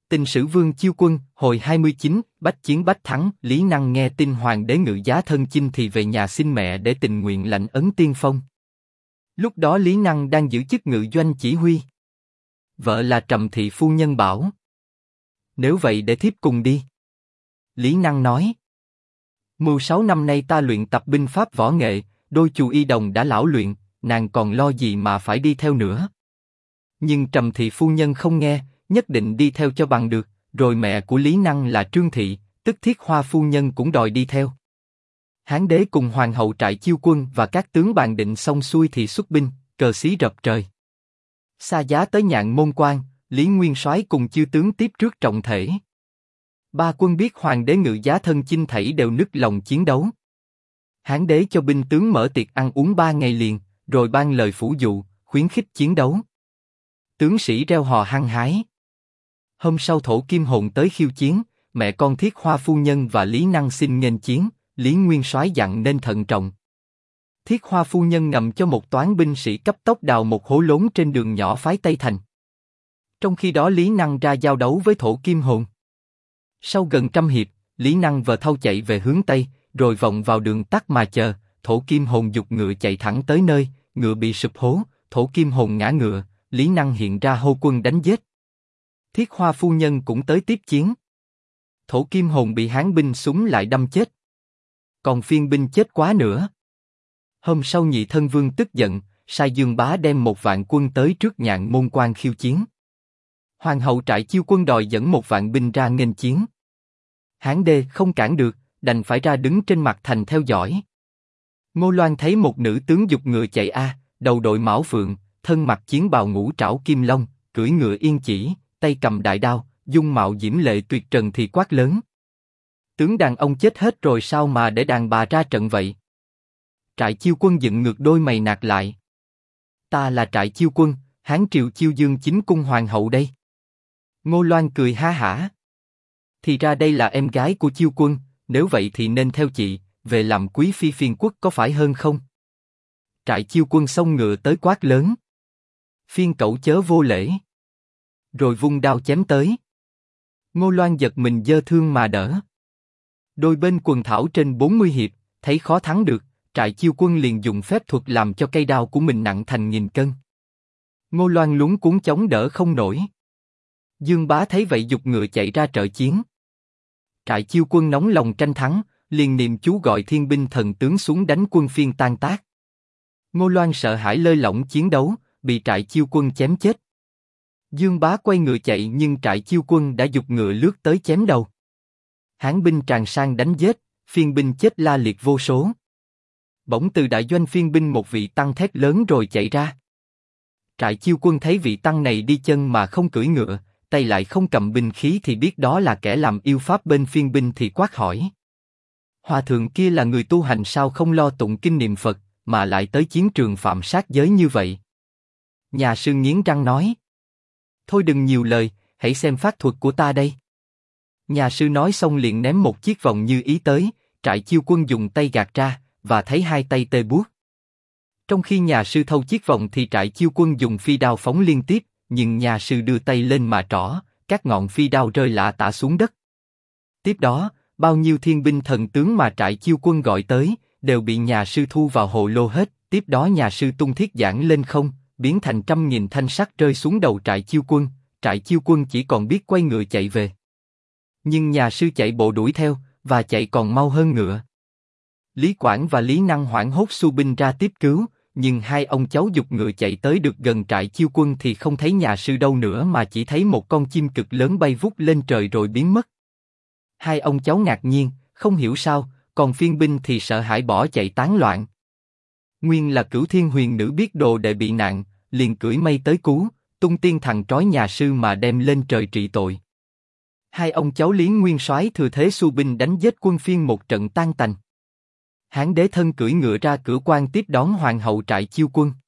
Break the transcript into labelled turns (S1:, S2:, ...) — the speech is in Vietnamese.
S1: Tình sử Vương Chiêu Quân, hồi 29, bách chiến bách thắng. Lý Năng nghe tin hoàng đế ngự giá thân chinh thì về nhà xin mẹ để tình nguyện lãnh ấn tiên phong. Lúc đó Lý Năng đang giữ chức ngự doanh chỉ huy. Vợ là Trầm Thị phu nhân bảo: nếu vậy để thiếp cùng đi. Lý Năng nói: 16 năm nay ta luyện tập binh pháp võ nghệ, đôi chù y đồng đã lão luyện, nàng còn lo gì mà phải đi theo nữa. Nhưng Trầm Thị phu nhân không nghe, nhất định đi theo cho bằng được. Rồi mẹ của Lý Năng là Trương Thị, tức Thiết Hoa phu nhân cũng đòi đi theo. Hán đế cùng hoàng hậu Trại Chiêu Quân và các tướng bàn định xong xuôi thì xuất binh, cờ xí rập trời. Xa giá tới Nhạn Môn Quan, Lý Nguyên Soái cùng chư tướng tiếp trước trọng thể. Ba quân biết hoàng đế ngự giá thân chinh thảy đều nức lòng chiến đấu. Hán đế cho binh tướng mở tiệc ăn uống 3 ngày liền, rồi ban lời phủ dụ, khuyến khích chiến đấu. Tướng sĩ reo hò hăng hái. Hôm sau Thổ Kim Hồn tới khiêu chiến, mẹ con Thiết Hoa phu nhân và Lý Năng xin nghênh chiến, Lý Nguyên Soái dặn nên thận trọng. Thiết Hoa phu nhân ngầm cho một toán binh sĩ cấp tốc đào một hố lốn trên đường nhỏ phái Tây Thành. Trong khi đó Lý Năng ra giao đấu với Thổ Kim Hồn. Sau gần trăm hiệp, Lý Năng vờ thâu chạy về hướng Tây, rồi vòng vào đường tắt mà chờ. Thổ Kim Hồn giục ngựa chạy thẳng tới nơi, ngựa bị sụp hố, Thổ Kim Hồn ngã ngựa, Lý Năng hiện ra hô quân đánh giết. Thiết Hoa phu nhân cũng tới tiếp chiến. Thổ Kim Hồn bị Hán binh súng lại đâm chết. Còn phiên binh chết quá nữa. Hôm sau Nhị Thân Vương tức giận, sai Dương Bá đem 1 vạn quân tới trước Nhạn Môn Quan khiêu chiến. Hoàng hậu Trại Chiêu Quân đòi dẫn 1 vạn binh ra nghênh chiến. Hán đế không cản được, đành phải ra đứng trên mặt thành theo dõi. Ngô Loan thấy một nữ tướng giục ngựa chạy đầu đội mão phượng, thân mặc chiến bào ngũ trảo kim long, cưỡi ngựa yên chỉ, tay cầm đại đao, dung mạo diễm lệ tuyệt trần thì quát lớn: tướng đàn ông chết hết rồi sao mà để đàn bà ra trận vậy? Trại Chiêu Quân dựng ngược đôi mày nạt lại: ta là Trại Chiêu Quân, Hán triều Chiêu Dương chính cung hoàng hậu đây. Ngô Loan cười ha hả: thì ra đây là em gái của Chiêu Quân, nếu vậy thì nên theo chị, về làm quý phi phiên quốc có phải hơn không? Trại Chiêu Quân xông ngựa tới quát lớn: phiên cẩu chớ vô lễ! Rồi vung đao chém tới. Ngô Loan giật mình giơ thương mà đỡ. Đôi bên quần thảo trên 40 hiệp, thấy khó thắng được, Trại Chiêu Quân liền dùng phép thuật làm cho cây đao của mình nặng thành 1000 cân. Ngô Loan luống cuống chống đỡ không nổi. Dương Bá thấy vậy giục ngựa chạy ra trợ chiến. Trại Chiêu Quân nóng lòng tranh thắng, liền niệm chú gọi thiên binh thần tướng xuống đánh quân phiên tan tác. Ngô Loan sợ hãi lơi lỏng chiến đấu, bị Trại Chiêu Quân chém chết. Dương Bá quay ngựa chạy nhưng Trại Chiêu Quân đã giục ngựa lướt tới chém đầu. Hán binh tràn sang đánh giết, phiên binh chết la liệt vô số. Bỗng từ đại doanh phiên binh một vị tăng thét lớn rồi chạy ra. Trại Chiêu Quân thấy vị tăng này đi chân mà không cưỡi ngựa, tay lại không cầm binh khí thì biết đó là kẻ làm yêu pháp bên phiên binh thì quát hỏi: hòa thượng kia là người tu hành sao không lo tụng kinh niệm Phật, mà lại tới chiến trường phạm sát giới như vậy? Nhà sư nghiến răng nói: thôi đừng nhiều lời, hãy xem pháp thuật của ta đây. Nhà sư nói xong liền ném một chiếc vòng như ý tới, Trại Chiêu Quân dùng tay gạt ra, và thấy hai tay tê buốt. Trong khi nhà sư thâu chiếc vòng thì Trại Chiêu Quân dùng phi đao phóng liên tiếp, nhưng nhà sư đưa tay lên mà trỏ, các ngọn phi đao rơi lả tả xuống đất. Tiếp đó, bao nhiêu thiên binh thần tướng mà Trại Chiêu Quân gọi tới, đều bị nhà sư thu vào hồ lô hết. Tiếp đó nhà sư tung thiết giảng lên không, biến thành 100.000 thanh sắt rơi xuống đầu Trại Chiêu Quân. Trại Chiêu Quân chỉ còn biết quay ngựa chạy về. Nhưng nhà sư chạy bộ đuổi theo, và chạy còn mau hơn ngựa. Lý Quảng và Lý Năng hoảng hốt xu binh ra tiếp cứu, nhưng hai ông cháu giục ngựa chạy tới được gần Trại Chiêu Quân thì không thấy nhà sư đâu nữa mà chỉ thấy một con chim cực lớn bay vút lên trời rồi biến mất. Hai ông cháu ngạc nhiên, không hiểu sao, còn phiên binh thì sợ hãi bỏ chạy tán loạn. Nguyên là Cửu Thiên Huyền Nữ biết đồ đệ bị nạn, liền cưỡi mây tới cứu, tung tiên thần trói nhà sư mà đem lên trời trị tội. Hai ông cháu Lý Nguyên Soái thừa thế xu binh đánh giết quân phiên một trận tan tành. Hán đế thân cưỡi ngựa ra cửa quan tiếp đón hoàng hậu Trại Chiêu Quân.